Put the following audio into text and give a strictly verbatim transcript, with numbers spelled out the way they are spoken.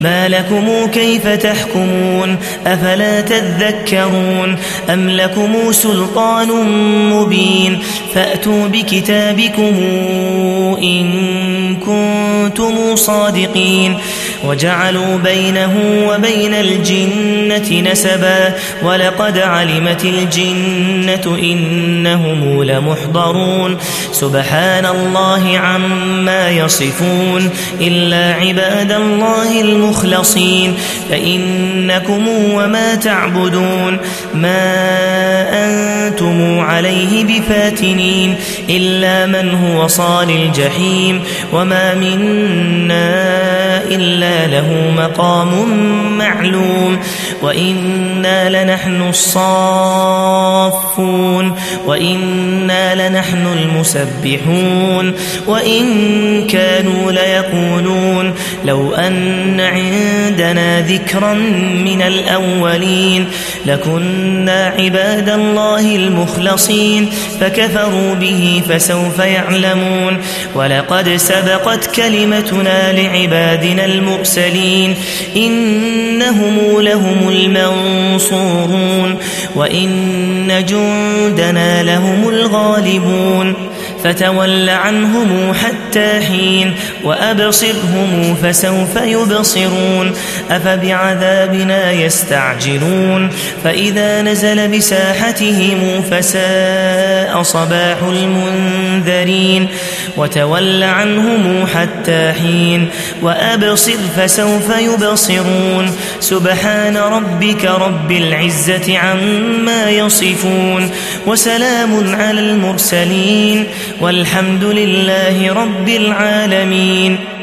ما لكم كيف تحكمون أفلا تذكرون أم لكم سلطان مبين فأتوا بكتابكم إن كنتم صادقين وجعلوا بينه وبين الجنة نسبا ولقد علمت الجنة إنهم لمحضرون سبحان الله عما يصفون إلا عباد الله المخلصين فإنكم وما تعبدون ما أنتم عليه بفاتنين إلا من هو صال الجحيم وما منا إلا له مقام معلوم وإنا لنحن الصافون وإنا لنحن المسبحون وإن كانوا ليقولون لو أن عندنا ذكرا من الأولين لكنا عباد الله المخلصين فكفروا به فسوف يعلمون ولقد سبقت كلمتنا لعبادنا المرسلين إنهم لهم المنصورون وإن جندنا لهم الغالبون فتول عنهم حتى حين وأبصرهم فسوف يبصرون أفبعذابنا يستعجلون فإذا نزل بساحتهم فساء صباح المنذرين وتول عنهم حتى حين وأبصر فسوف يبصرون سبحان ربك رب العزة عما يصفون وسلام على المرسلين والحمد لله رب العالمين.